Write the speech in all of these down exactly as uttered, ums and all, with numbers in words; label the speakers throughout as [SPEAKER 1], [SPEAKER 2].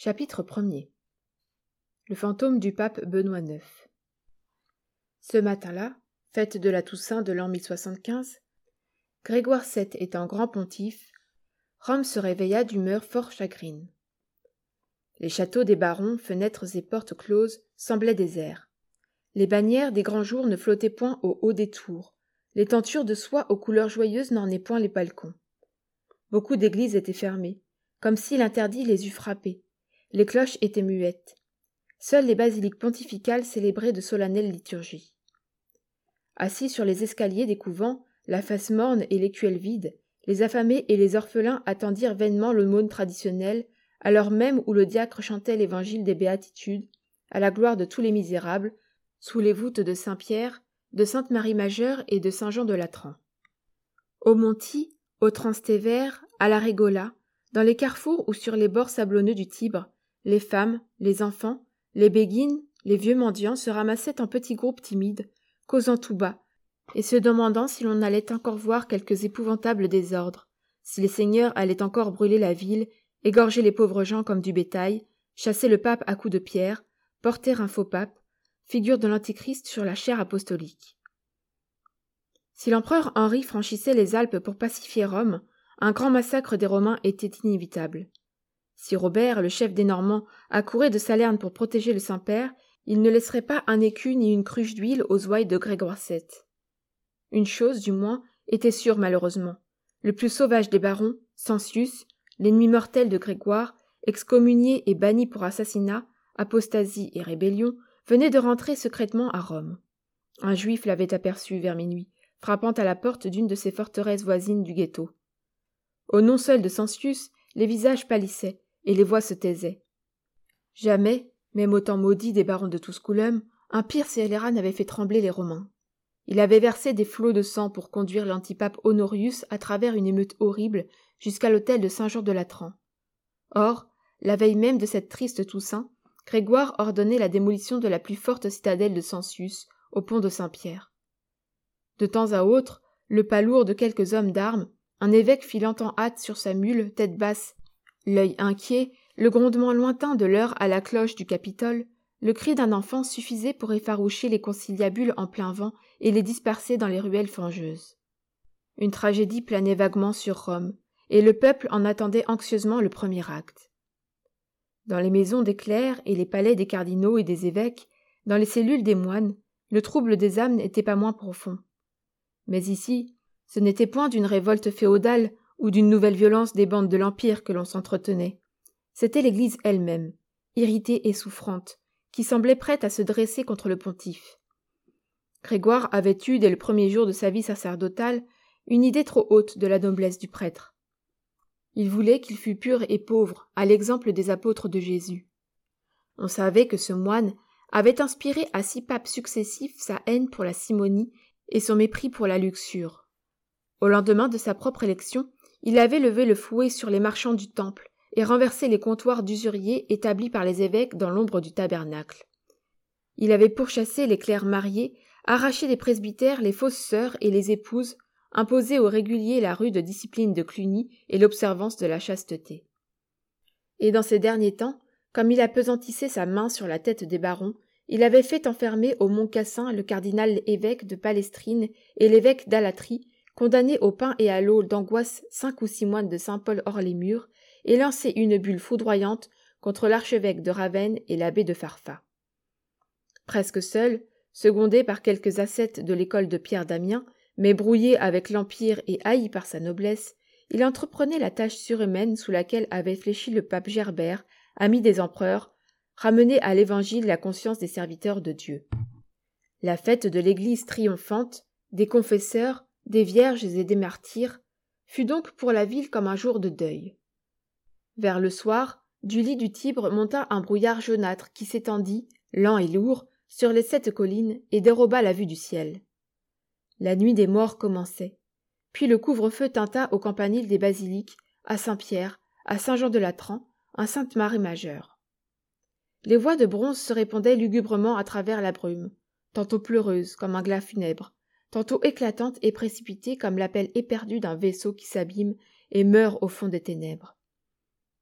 [SPEAKER 1] Chapitre premier. Le fantôme du pape Benoît neuf. Ce matin-là, fête de la Toussaint de l'an mille soixante-quinze, Grégoire sept étant grand pontife, Rome se réveilla d'humeur fort chagrine. Les châteaux des barons, fenêtres et portes closes, semblaient déserts. Les bannières des grands jours ne flottaient point au haut des tours, les tentures de soie aux couleurs joyeuses n'ornaient point les balcons. Beaucoup d'églises étaient fermées, comme si l'interdit les eût frappées. Les cloches étaient muettes. Seules les basiliques pontificales célébraient de solennelles liturgies. Assis sur les escaliers des couvents, la face morne et l'écuelle vide, les affamés et les orphelins attendirent vainement l'aumône traditionnelle, à l'heure même où le diacre chantait l'évangile des béatitudes, à la gloire de tous les misérables, sous les voûtes de Saint-Pierre, de Sainte-Marie-Majeure et de Saint-Jean de Latran. Au Monti, au Transtévère, à la Régola, dans les carrefours ou sur les bords sablonneux du Tibre, les femmes, les enfants, les béguines, les vieux mendiants se ramassaient en petits groupes timides, causant tout bas, et se demandant si l'on allait encore voir quelques épouvantables désordres, si les seigneurs allaient encore brûler la ville, égorger les pauvres gens comme du bétail, chasser le pape à coups de pierre, porter un faux pape, figure de l'Antichrist sur la chaire apostolique. Si l'empereur Henri franchissait les Alpes pour pacifier Rome, un grand massacre des Romains était inévitable. Si Robert, le chef des Normands, accourait de Salerne pour protéger le Saint-Père, il ne laisserait pas un écu ni une cruche d'huile aux ouailles de Grégoire sept. Une chose, du moins, était sûre malheureusement. Le plus sauvage des barons, Cencius, l'ennemi mortel de Grégoire, excommunié et banni pour assassinat, apostasie et rébellion, venait de rentrer secrètement à Rome. Un juif l'avait aperçu vers minuit, frappant à la porte d'une de ces forteresses voisines du ghetto. Au nom seul de Cencius, les visages pâlissaient, et les voix se taisaient. Jamais, même au temps maudit des barons de Tusculum, un pire scélérat n'avait fait trembler les Romains. Il avait versé des flots de sang pour conduire l'antipape Honorius à travers une émeute horrible jusqu'à l'hôtel de Saint-Jean de Latran. Or, la veille même de cette triste Toussaint, Grégoire ordonnait la démolition de la plus forte citadelle de Cencius, au pont de Saint-Pierre. De temps à autre, le pas lourd de quelques hommes d'armes, un évêque filant en hâte sur sa mule, tête basse, l'œil inquiet, le grondement lointain de l'heure à la cloche du Capitole, le cri d'un enfant suffisait pour effaroucher les conciliabules en plein vent et les disperser dans les ruelles fangeuses. Une tragédie planait vaguement sur Rome, et le peuple en attendait anxieusement le premier acte. Dans les maisons des clercs et les palais des cardinaux et des évêques, dans les cellules des moines, le trouble des âmes n'était pas moins profond. Mais ici, ce n'était point d'une révolte féodale ou d'une nouvelle violence des bandes de l'Empire que l'on s'entretenait. C'était l'Église elle-même, irritée et souffrante, qui semblait prête à se dresser contre le pontife. Grégoire avait eu, dès le premier jour de sa vie sacerdotale, une idée trop haute de la noblesse du prêtre. Il voulait qu'il fût pur et pauvre, à l'exemple des apôtres de Jésus. On savait que ce moine avait inspiré à six papes successifs sa haine pour la simonie et son mépris pour la luxure. Au lendemain de sa propre élection, il avait levé le fouet sur les marchands du temple et renversé les comptoirs d'usuriers établis par les évêques dans l'ombre du tabernacle. Il avait pourchassé les clercs mariés, arraché des presbytères les fausses sœurs et les épouses, imposé aux réguliers la rude discipline de Cluny et l'observance de la chasteté. Et dans ces derniers temps, comme il appesantissait sa main sur la tête des barons, il avait fait enfermer au Mont Cassin le cardinal évêque de Palestrine et l'évêque d'Alatrie, condamnés au pain et à l'eau d'angoisse cinq ou six moines de Saint-Paul hors les murs, et lancé une bulle foudroyante contre l'archevêque de Ravenne et l'abbé de Farfa. Presque seul, secondé par quelques ascètes de l'école de Pierre d'Amiens, mais brouillé avec l'Empire et haï par sa noblesse, il entreprenait la tâche surhumaine sous laquelle avait fléchi le pape Gerbert, ami des empereurs, ramener à l'Évangile la conscience des serviteurs de Dieu. La fête de l'Église triomphante, des confesseurs, des vierges et des martyrs, fut donc pour la ville comme un jour de deuil. Vers le soir, du lit du Tibre monta un brouillard jaunâtre qui s'étendit, lent et lourd, sur les sept collines et déroba la vue du ciel. La nuit des morts commençait. Puis le couvre-feu tinta au campanile des basiliques, à Saint-Pierre, à Saint-Jean de Latran, à Sainte-Marie-Majeure. Les voix de bronze se répondaient lugubrement à travers la brume, tantôt pleureuses comme un glas funèbre, tantôt éclatantes et précipitées comme l'appel éperdu d'un vaisseau qui s'abîme et meurt au fond des ténèbres.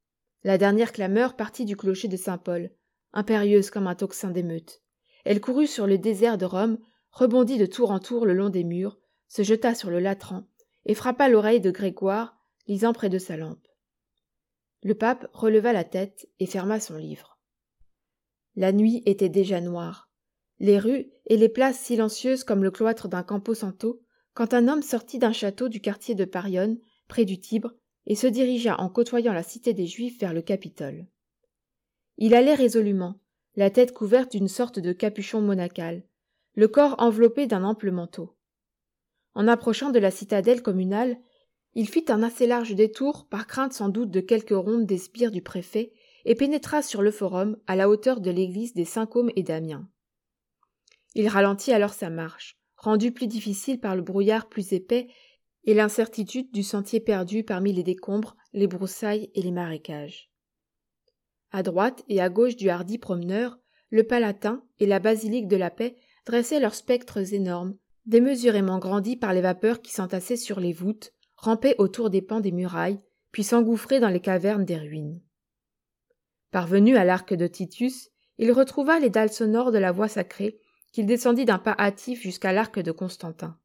[SPEAKER 1] La dernière clameur partit du clocher de Saint-Paul, impérieuse comme un tocsin d'émeute. Elle courut sur le désert de Rome, rebondit de tour en tour le long des murs, se jeta sur le latran et frappa l'oreille de Grégoire, lisant près de sa lampe. Le pape releva la tête et ferma son livre. La nuit était déjà noire. Les rues et les places silencieuses comme le cloître d'un camposanto, quand un homme sortit d'un château du quartier de Parione, près du Tibre, et se dirigea en côtoyant la cité des Juifs vers le Capitole. Il allait résolument, la tête couverte d'une sorte de capuchon monacal, le corps enveloppé d'un ample manteau. En approchant de la citadelle communale, il fit un assez large détour, par crainte sans doute de quelques rondes des sbires du préfet, et pénétra sur le forum à la hauteur de l'église des Saint-Côme et Damien. Il ralentit alors sa marche, rendue plus difficile par le brouillard plus épais et l'incertitude du sentier perdu parmi les décombres, les broussailles et les marécages. À droite et à gauche du hardi promeneur, le Palatin et la basilique de la Paix dressaient leurs spectres énormes, démesurément grandis par les vapeurs qui s'entassaient sur les voûtes, rampaient autour des pans des murailles, puis s'engouffraient dans les cavernes des ruines. Parvenu à l'arc de Titus, il retrouva les dalles sonores de la voie sacrée, qu'il descendit d'un pas hâtif jusqu'à l'arc de Constantin.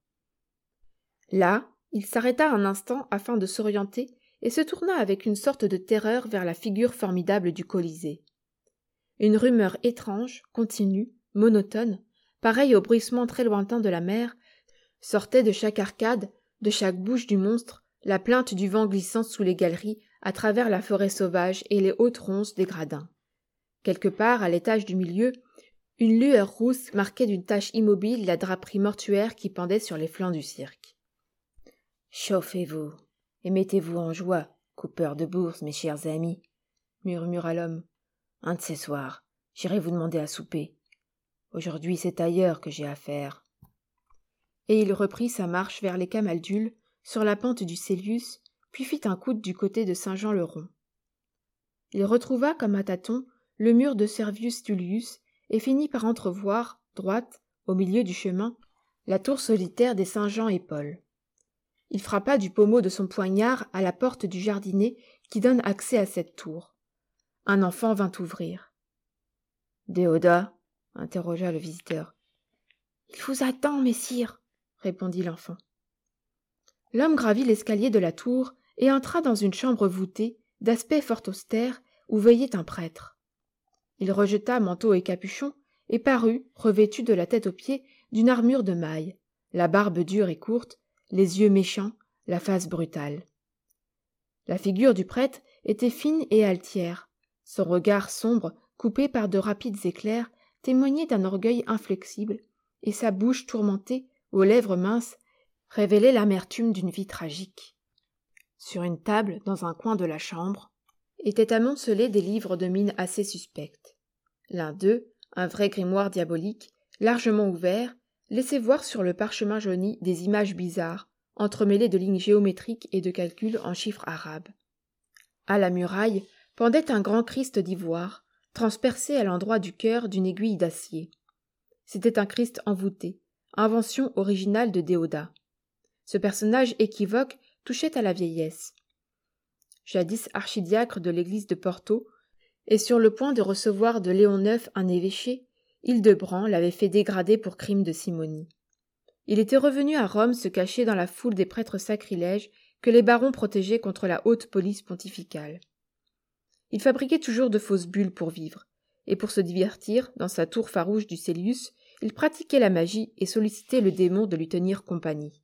[SPEAKER 1] Là, il s'arrêta un instant afin de s'orienter et se tourna avec une sorte de terreur vers la figure formidable du Colisée. Une rumeur étrange, continue, monotone, pareille au bruissement très lointain de la mer, sortait de chaque arcade, de chaque bouche du monstre, la plainte du vent glissant sous les galeries à travers la forêt sauvage et les hautes ronces des gradins. Quelque part, à l'étage du milieu, une lueur rousse marquait d'une tache immobile la draperie mortuaire qui pendait sur les flancs du cirque. « Chauffez-vous et mettez-vous en joie, coupeurs de bourses, mes chers amis, » murmura l'homme. « Un de ces soirs, j'irai vous demander à souper. Aujourd'hui, c'est ailleurs que j'ai affaire. » Et il reprit sa marche vers les Camaldules, sur la pente du Célius, puis fit un coude du côté de Saint-Jean-le-Rond. Il retrouva, comme à tâtons, le mur de Servius Tullius et finit par entrevoir, droite, au milieu du chemin, la tour solitaire des Saint-Jean et Paul. Il frappa du pommeau de son poignard à la porte du jardinet qui donne accès à cette tour. Un enfant vint ouvrir. « Déodat » interrogea le visiteur. « Il vous attend, messire » répondit l'enfant. L'homme gravit l'escalier de la tour et entra dans une chambre voûtée, d'aspect fort austère, où veillait un prêtre. Il rejeta manteau et capuchon et parut, revêtu de la tête aux pieds, d'une armure de maille, la barbe dure et courte, les yeux méchants, la face brutale. La figure du prêtre était fine et altière. Son regard sombre, coupé par de rapides éclairs, témoignait d'un orgueil inflexible, et sa bouche tourmentée, aux lèvres minces, révélait l'amertume d'une vie tragique. Sur une table, dans un coin de la chambre, étaient amoncelés des livres de mine assez suspecte. L'un d'eux, un vrai grimoire diabolique, largement ouvert, laissait voir sur le parchemin jauni des images bizarres, entremêlées de lignes géométriques et de calculs en chiffres arabes. À la muraille pendait un grand Christ d'ivoire, transpercé à l'endroit du cœur d'une aiguille d'acier. C'était un Christ envoûté, invention originale de Déodat. Ce personnage équivoque touchait à la vieillesse. Jadis archidiacre de l'église de Porto, et sur le point de recevoir de Léon neuf un évêché, Hildebrand l'avait fait dégrader pour crime de simonie. Il était revenu à Rome se cacher dans la foule des prêtres sacrilèges que les barons protégeaient contre la haute police pontificale. Il fabriquait toujours de fausses bulles pour vivre, et pour se divertir, dans sa tour farouche du Célius, il pratiquait la magie et sollicitait le démon de lui tenir compagnie.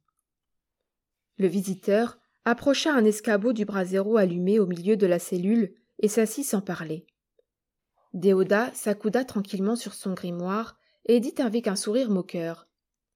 [SPEAKER 1] Le visiteur approcha un escabeau du brasero allumé au milieu de la cellule et s'assit sans parler. Déodat s'accouda tranquillement sur son grimoire et dit avec un sourire moqueur.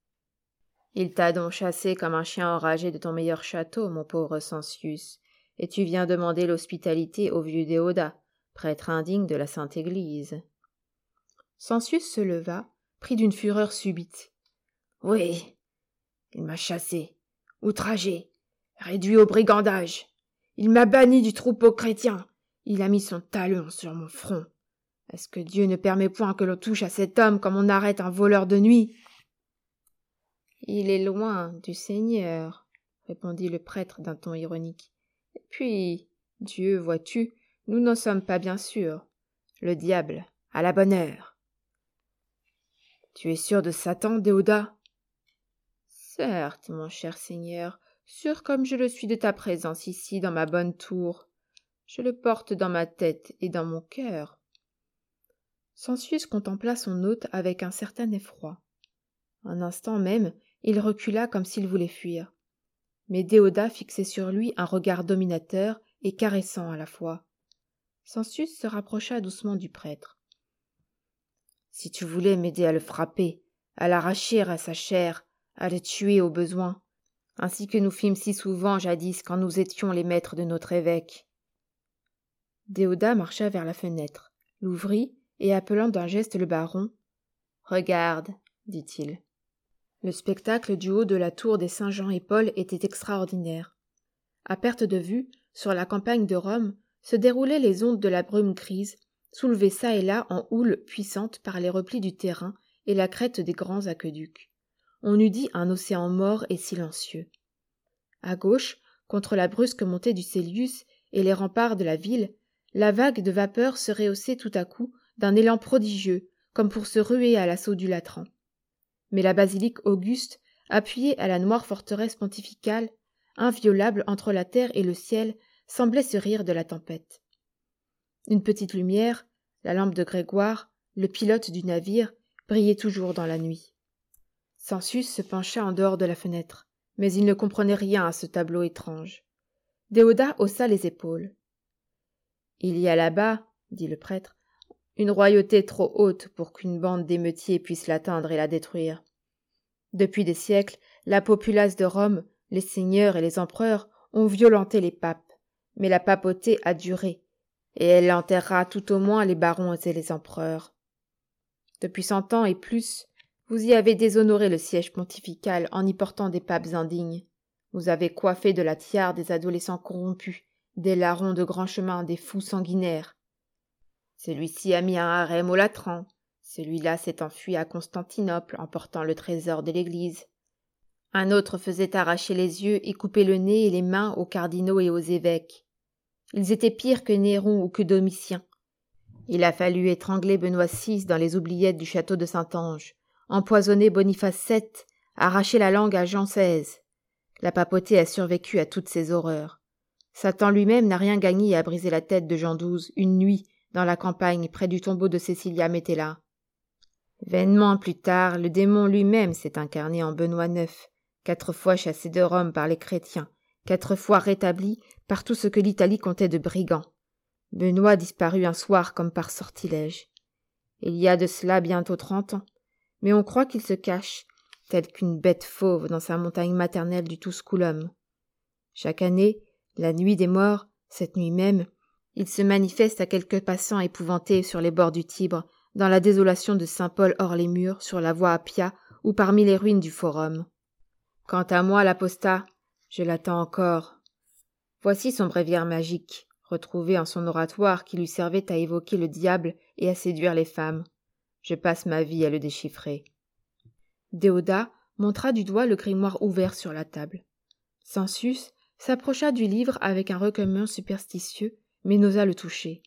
[SPEAKER 1] « Il t'a donc chassé comme un chien enragé de ton meilleur château, mon pauvre Sancius, et tu viens demander l'hospitalité au vieux Déodat, prêtre indigne de la Sainte Église. » Sancius se leva, pris d'une fureur subite. « Oui, il m'a chassé, outragé, réduit au brigandage. Il m'a banni du troupeau chrétien. Il a mis son talon sur mon front. Est-ce que Dieu ne permet point que l'on touche à cet homme comme on arrête un voleur de nuit ?»« Il est loin du Seigneur, » répondit le prêtre d'un ton ironique. « Et puis, Dieu, vois-tu, Nous n'en sommes pas bien sûrs. Le diable, à la bonne heure. Tu es sûr de Satan, Déodat? Certes, mon cher seigneur, sûr comme je le suis de ta présence ici dans ma bonne tour. Je le porte dans ma tête et dans mon cœur. Sancius contempla son hôte avec un certain effroi. Un instant même, il recula comme s'il voulait fuir. Mais Déodat fixait sur lui un regard dominateur et caressant à la fois. Sancius se rapprocha doucement du prêtre. « Si tu voulais m'aider à le frapper, à l'arracher à sa chair, à le tuer au besoin, ainsi que nous fîmes si souvent jadis quand nous étions les maîtres de notre évêque. » Déodat marcha vers la fenêtre, l'ouvrit, et appelant d'un geste le baron, « Regarde, dit-il. » Le spectacle du haut de la tour des Saint-Jean et Paul était extraordinaire. À perte de vue, sur la campagne de Rome, se déroulaient les ondes de la brume grise, soulevées çà et là en houles puissantes par les replis du terrain et la crête des grands aqueducs. On eût dit un océan mort et silencieux. À gauche, contre la brusque montée du Célius et les remparts de la ville, la vague de vapeur se rehaussait tout à coup d'un élan prodigieux, comme pour se ruer à l'assaut du Latran. Mais la basilique auguste, appuyée à la noire forteresse pontificale, inviolable entre la terre et le ciel, semblait se rire de la tempête. Une petite lumière, la lampe de Grégoire, le pilote du navire, brillait toujours dans la nuit. Sancius se pencha en dehors de la fenêtre, mais il ne comprenait rien à ce tableau étrange. Déodat haussa les épaules. « Il y a là-bas, dit le prêtre, une royauté trop haute pour qu'une bande d'émeutiers puisse l'atteindre et la détruire. Depuis des siècles, la populace de Rome, les seigneurs et les empereurs ont violenté les papes, mais la papauté a duré, et elle enterrera tout au moins les barons et les empereurs. Depuis cent ans et plus, vous y avez déshonoré le siège pontifical en y portant des papes indignes. Vous avez coiffé de la tiare des adolescents corrompus, des larrons de grand chemin, des fous sanguinaires. Celui-ci a mis un harem au Latran, celui-là s'est enfui à Constantinople emportant le trésor de l'Église. Un autre faisait arracher les yeux et couper le nez et les mains aux cardinaux et aux évêques. Ils étaient pires que Néron ou que Domitien. Il a fallu étrangler Benoît six dans les oubliettes du château de Saint-Ange, empoisonner Boniface sept, arracher la langue à Jean seize. La papauté a survécu à toutes ces horreurs. Satan lui-même n'a rien gagné à briser la tête de Jean douze une nuit dans la campagne près du tombeau de Cecilia Metella. Vainement plus tard, le démon lui-même s'est incarné en Benoît neuf, quatre fois chassé de Rome par les chrétiens, quatre fois rétabli par tout ce que l'Italie comptait de brigands. Benoît disparut un soir comme par sortilège. Il y a de cela bientôt trente ans, mais on croit qu'il se cache, tel qu'une bête fauve dans sa montagne maternelle du Tusculum. Chaque année, la nuit des morts, cette nuit même, il se manifeste à quelques passants épouvantés sur les bords du Tibre, dans la désolation de Saint-Paul hors les murs, sur la voie Appia ou parmi les ruines du Forum. Quant à moi, l'apostat, je l'attends encore. Voici son bréviaire magique, retrouvé en son oratoire qui lui servait à évoquer le diable et à séduire les femmes. Je passe ma vie à le déchiffrer. Déodat montra du doigt le grimoire ouvert sur la table. Sancius s'approcha du livre avec un recueillement superstitieux, mais n'osa le toucher.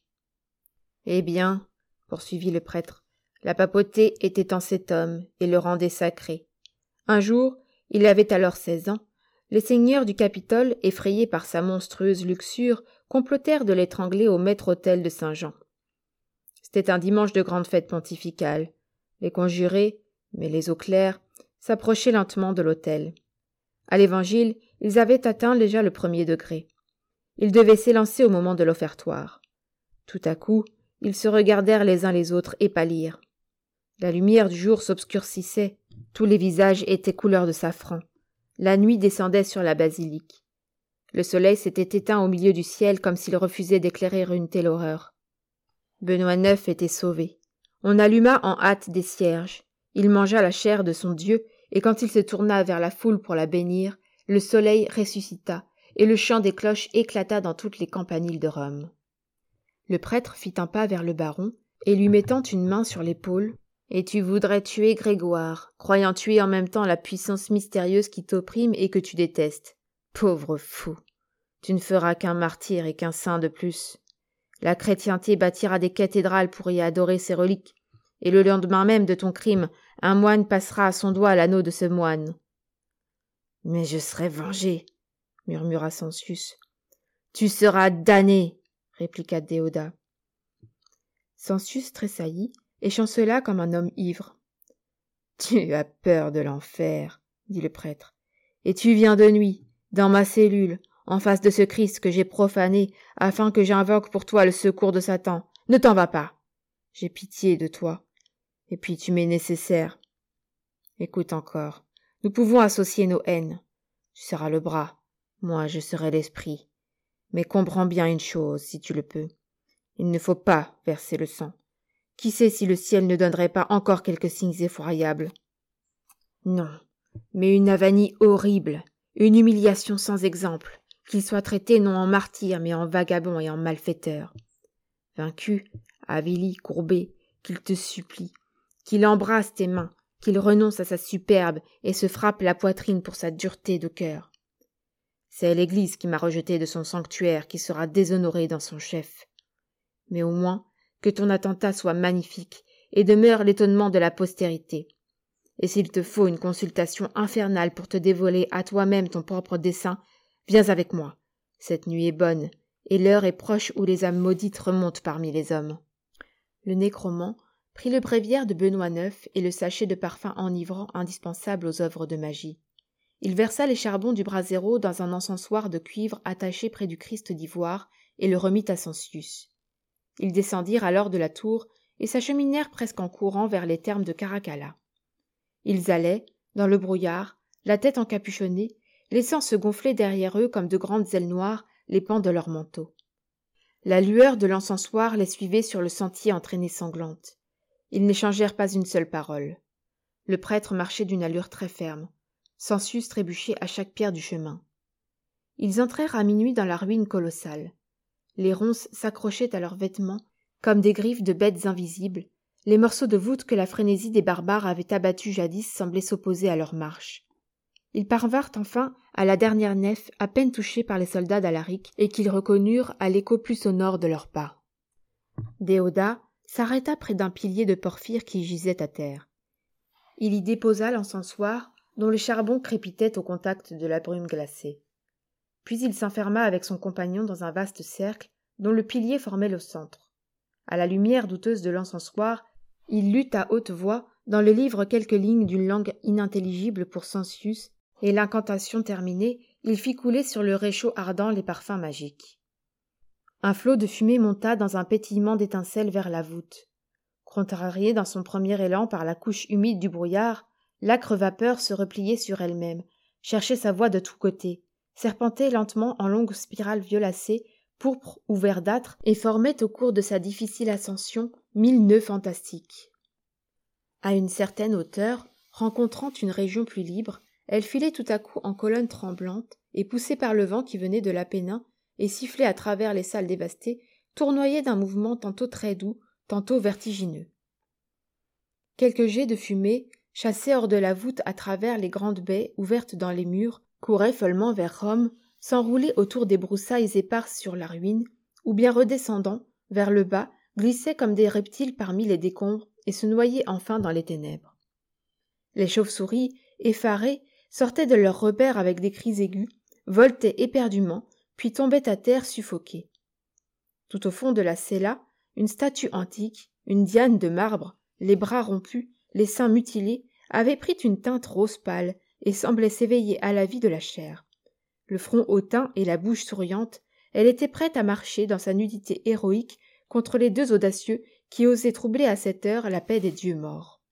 [SPEAKER 1] « Eh bien, poursuivit le prêtre, la papauté était en cet homme et le rendait sacré. Un jour, il avait alors seize ans, les seigneurs du Capitole, effrayés par sa monstrueuse luxure, complotèrent de l'étrangler au maître-autel de Saint-Jean. C'était un dimanche de grande fête pontificale. Les conjurés, mais les eaux claires, s'approchaient lentement de l'autel. À l'évangile, ils avaient atteint déjà le premier degré. Ils devaient s'élancer au moment de l'offertoire. Tout à coup, ils se regardèrent les uns les autres et pâlirent. La lumière du jour s'obscurcissait, tous les visages étaient couleur de safran. La nuit descendait sur la basilique. Le soleil s'était éteint au milieu du ciel comme s'il refusait d'éclairer une telle horreur. Benoît neuf était sauvé. On alluma en hâte des cierges. Il mangea la chair de son Dieu, et quand il se tourna vers la foule pour la bénir, le soleil ressuscita, et le chant des cloches éclata dans toutes les campaniles de Rome. Le prêtre fit un pas vers le baron, et lui mettant une main sur l'épaule, « Et tu voudrais tuer Grégoire, croyant tuer en même temps la puissance mystérieuse qui t'opprime et que tu détestes. Pauvre fou! Tu ne feras qu'un martyr et qu'un saint de plus. La chrétienté bâtira des cathédrales pour y adorer ses reliques, et le lendemain même de ton crime, un moine passera à son doigt l'anneau de ce moine. »« Mais je serai vengé, » murmura Sancius. « Tu seras damné, » répliqua Déodat. Sancius tressaillit et chancela comme un homme ivre. « Tu as peur de l'enfer, » dit le prêtre, « et tu viens de nuit, dans ma cellule, en face de ce Christ que j'ai profané, afin que j'invoque pour toi le secours de Satan. Ne t'en vas pas. J'ai pitié de toi. Et puis tu m'es nécessaire. Écoute encore, nous pouvons associer nos haines. Tu seras le bras, moi je serai l'esprit. Mais comprends bien une chose, si tu le peux. Il ne faut pas verser le sang. Qui sait si le ciel ne donnerait pas encore quelques signes effroyables? Non, mais une avanie horrible, une humiliation sans exemple, qu'il soit traité non en martyr, mais en vagabond et en malfaiteur. Vaincu, avili, courbé, qu'il te supplie, qu'il embrasse tes mains, qu'il renonce à sa superbe et se frappe la poitrine pour sa dureté de cœur. C'est l'Église qui m'a rejeté de son sanctuaire qui sera déshonorée dans son chef. Mais au moins, que ton attentat soit magnifique et demeure l'étonnement de la postérité. Et s'il te faut une consultation infernale pour te dévoiler à toi-même ton propre dessein, viens avec moi. Cette nuit est bonne, et l'heure est proche où les âmes maudites remontent parmi les hommes. » Le nécromant prit le bréviaire de Benoît neuf et le sachet de parfum enivrant indispensable aux œuvres de magie. Il versa les charbons du brasero dans un encensoir de cuivre attaché près du Christ d'ivoire et le remit à Sancius. Ils descendirent alors de la tour et s'acheminèrent presque en courant vers les thermes de Caracalla. Ils allaient, dans le brouillard, la tête encapuchonnée, laissant se gonfler derrière eux comme de grandes ailes noires les pans de leurs manteaux. La lueur de l'encensoir les suivait sur le sentier en traînées sanglantes. Ils n'échangèrent pas une seule parole. Le prêtre marchait d'une allure très ferme. Sancius trébuchait à chaque pierre du chemin. Ils entrèrent à minuit dans la ruine colossale. Les ronces s'accrochaient à leurs vêtements comme des griffes de bêtes invisibles. Les morceaux de voûte que la frénésie des barbares avait abattus jadis semblaient s'opposer à leur marche. Ils parvinrent enfin à la dernière nef à peine touchée par les soldats d'Alaric et qu'ils reconnurent à l'écho plus sonore de leurs pas. Déodat s'arrêta près d'un pilier de porphyre qui gisait à terre. Il y déposa l'encensoir dont le charbon crépitait au contact de la brume glacée. Puis il s'enferma avec son compagnon dans un vaste cercle dont le pilier formait le centre. À la lumière douteuse de l'encensoir, il lut à haute voix dans le livre quelques lignes d'une langue inintelligible pour Sancius, et l'incantation terminée, il fit couler sur le réchaud ardent les parfums magiques. Un flot de fumée monta dans un pétillement d'étincelles vers la voûte. Contrariée dans son premier élan par la couche humide du brouillard, l'âcre vapeur se repliait sur elle-même, cherchait sa voie de tous côtés, serpentait lentement en longues spirales violacées, pourpres ou verdâtres, et formait au cours de sa difficile ascension mille nœuds fantastiques. À une certaine hauteur, rencontrant une région plus libre, elle filait tout à coup en colonne tremblante, et poussée par le vent qui venait de l'Appennin, et sifflait à travers les salles dévastées, tournoyait d'un mouvement tantôt très doux, tantôt vertigineux. Quelques jets de fumée, chassés hors de la voûte à travers les grandes baies ouvertes dans les murs, couraient follement vers Rome, s'enroulaient autour des broussailles éparses sur la ruine, ou bien redescendant, vers le bas, glissaient comme des reptiles parmi les décombres et se noyaient enfin dans les ténèbres. Les chauves-souris, effarées, sortaient de leurs repères avec des cris aigus, voletaient éperdument, puis tombaient à terre suffoquées. Tout au fond de la cella, une statue antique, une Diane de marbre, les bras rompus, les seins mutilés, avait pris une teinte rose pâle et semblait s'éveiller à la vie de la chair. Le front hautain et la bouche souriante, elle était prête à marcher dans sa nudité héroïque contre les deux audacieux qui osaient troubler à cette heure la paix des dieux morts.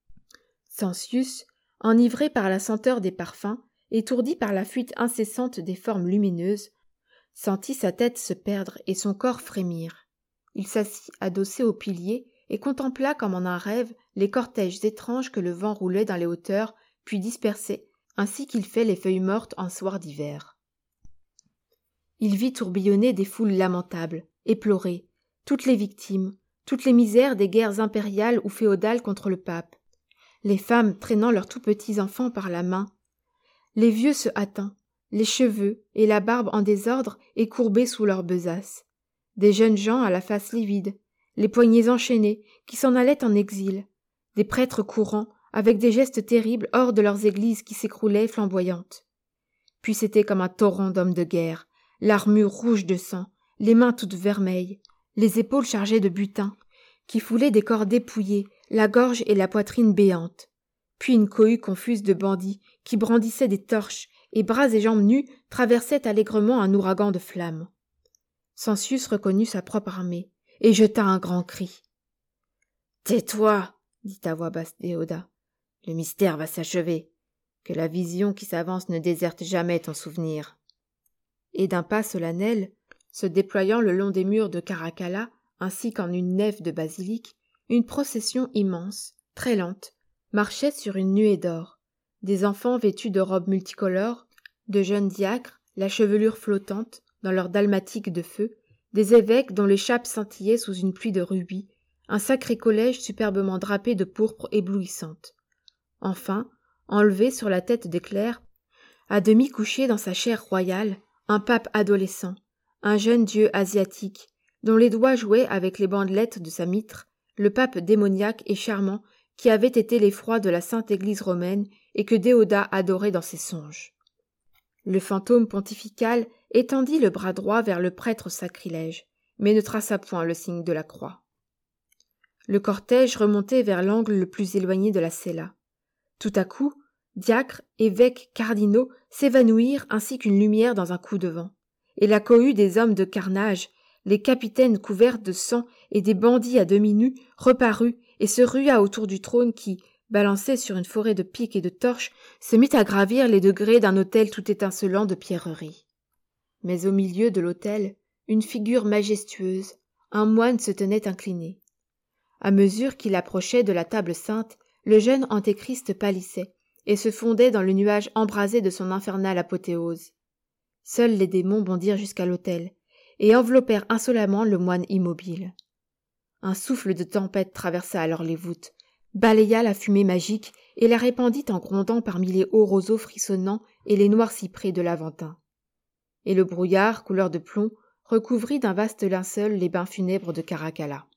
[SPEAKER 1] Sancius, enivré par la senteur des parfums, étourdi par la fuite incessante des formes lumineuses, sentit sa tête se perdre et son corps frémir. Il s'assit adossé au pilier et contempla comme en un rêve les cortèges étranges que le vent roulait dans les hauteurs puis dispersait, ainsi qu'il fait les feuilles mortes en soir d'hiver. Il vit tourbillonner des foules lamentables, éplorées, toutes les victimes, toutes les misères des guerres impériales ou féodales contre le pape, les femmes traînant leurs tout petits enfants par la main, les vieux se hâtant, les cheveux et la barbe en désordre et courbés sous leurs besaces, des jeunes gens à la face livide, les poignets enchaînés, qui s'en allaient en exil, des prêtres courants, avec des gestes terribles hors de leurs églises qui s'écroulaient flamboyantes. Puis c'était comme un torrent d'hommes de guerre, l'armure rouge de sang, les mains toutes vermeilles, les épaules chargées de butin, qui foulaient des corps dépouillés, la gorge et la poitrine béantes. Puis une cohue confuse de bandits qui brandissaient des torches et, bras et jambes nus, traversaient allègrement un ouragan de flammes. Sancius reconnut sa propre armée et jeta un grand cri. « Tais-toi » dit à voix basse Déodat. « Le mystère va s'achever. Que la vision qui s'avance ne déserte jamais ton souvenir. » Et d'un pas solennel, se déployant le long des murs de Caracalla, ainsi qu'en une nef de basilique, une procession immense, très lente, marchait sur une nuée d'or. Des enfants vêtus de robes multicolores, de jeunes diacres, la chevelure flottante, dans leurs dalmatiques de feu, des évêques dont les chapes scintillaient sous une pluie de rubis, un sacré collège superbement drapé de pourpre éblouissante. Enfin, enlevé sur la tête des clercs, à demi couché dans sa chaire royale, un pape adolescent, un jeune dieu asiatique, dont les doigts jouaient avec les bandelettes de sa mitre, le pape démoniaque et charmant qui avait été l'effroi de la sainte Église romaine et que Déodat adorait dans ses songes. Le fantôme pontifical étendit le bras droit vers le prêtre sacrilège, mais ne traça point le signe de la croix. Le cortège remontait vers l'angle le plus éloigné de la cella. Tout à coup, diacres, évêques, cardinaux s'évanouirent ainsi qu'une lumière dans un coup de vent, et la cohue des hommes de carnage, les capitaines couverts de sang et des bandits à demi nus, reparut et se rua autour du trône qui, balancé sur une forêt de piques et de torches, se mit à gravir les degrés d'un autel tout étincelant de pierreries. Mais au milieu de l'autel, une figure majestueuse, un moine se tenait incliné. À mesure qu'il approchait de la table sainte, le jeune Antéchrist pâlissait et se fondait dans le nuage embrasé de son infernale apothéose. Seuls les démons bondirent jusqu'à l'autel et enveloppèrent insolemment le moine immobile. Un souffle de tempête traversa alors les voûtes, balaya la fumée magique et la répandit en grondant parmi les hauts roseaux frissonnants et les noirs cyprès de l'Aventin. Et le brouillard, couleur de plomb, recouvrit d'un vaste linceul les bains funèbres de Caracalla.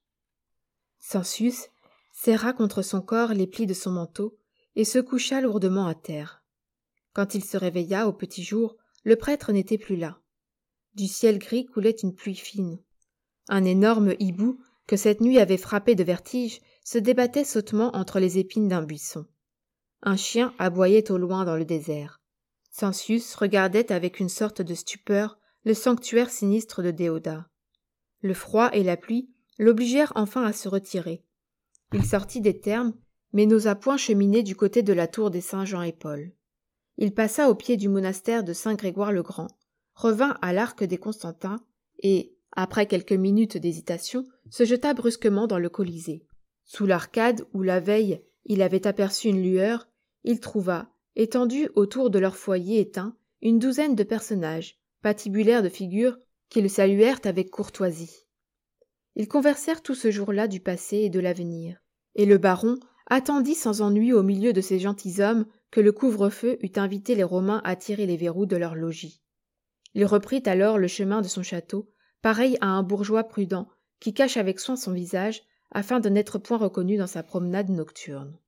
[SPEAKER 1] Sancius serra contre son corps les plis de son manteau et se coucha lourdement à terre. Quand il se réveilla au petit jour, le prêtre n'était plus là. Du ciel gris coulait une pluie fine. Un énorme hibou, que cette nuit avait frappé de vertige, se débattait sottement entre les épines d'un buisson. Un chien aboyait au loin dans le désert. Sancius regardait avec une sorte de stupeur le sanctuaire sinistre de Déodat. Le froid et la pluie l'obligèrent enfin à se retirer. Il sortit des thermes, mais n'osa point cheminer du côté de la tour des Saint-Jean et Paul. Il passa au pied du monastère de Saint-Grégoire-le-Grand, revint à l'arc des Constantins et, après quelques minutes d'hésitation, se jeta brusquement dans le Colisée. Sous l'arcade où la veille il avait aperçu une lueur, il trouva, étendus autour de leur foyer éteint, une douzaine de personnages, patibulaires de figures, qui le saluèrent avec courtoisie. Ils conversèrent tout ce jour-là du passé et de l'avenir, et le baron attendit sans ennui au milieu de ces gentilshommes que le couvre-feu eût invité les Romains à tirer les verrous de leur logis. Il reprit alors le chemin de son château, pareil à un bourgeois prudent qui cache avec soin son visage afin de n'être point reconnu dans sa promenade nocturne.